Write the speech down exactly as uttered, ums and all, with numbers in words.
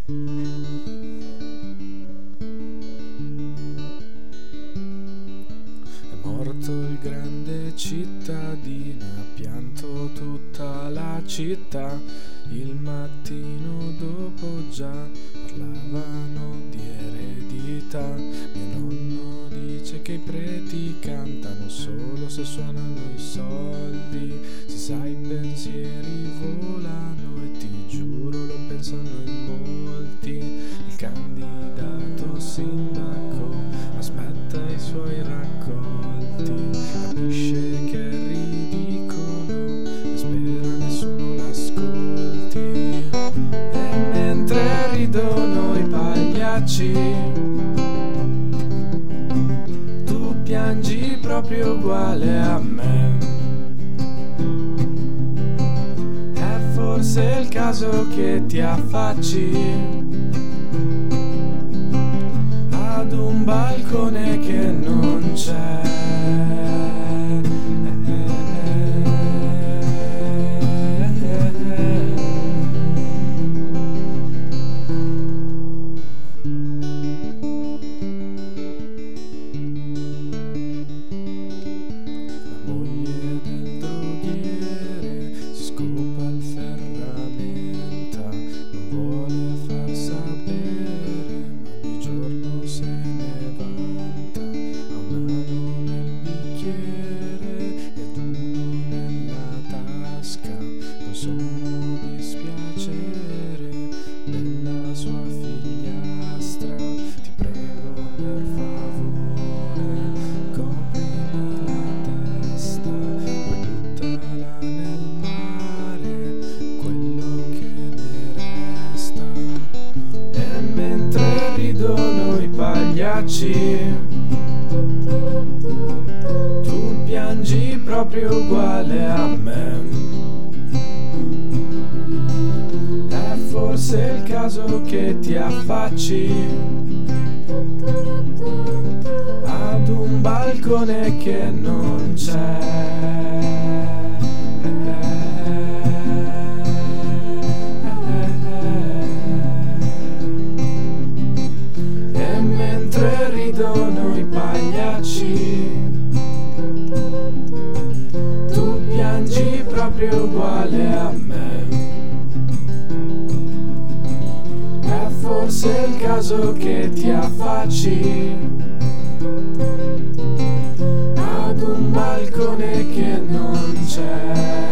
È morto il grande cittadino, ha pianto tutta la città. Il mattino dopo già parlavano di eredità. Mio nonno dice che i preti cantano solo se suonano i soldi. Si sa, i pensieri volano e ti giuro lo pensano in molti. Il candidato sindaco aspetta i suoi raccolti, capisce che è ridicolo e spera nessuno l'ascolti. E mentre ridono i pagliacci, tu piangi proprio uguale a me. È forse il caso che ti affacci ad un balcone che non c'è. La moglie del droghiere si scopa il ferramenta, non vuole far sapere, ma ogni giorno se ne vanta. Ha un ano nel bicchiere ed uno nella tasca, con sommo dispiacere della sua figliastra. Ti prego per favore, coprimi la testa, poi buttala nel mare, quello che ne resta. E mentre ridono i pagliacci, tu piangi proprio uguale a me. È forse il caso che ti affacci ad un balcone che non c'è. E mentre ridono i pagliacci, tu piangi proprio uguale a me. È forse il caso che ti affacci ad un balcone che non c'è.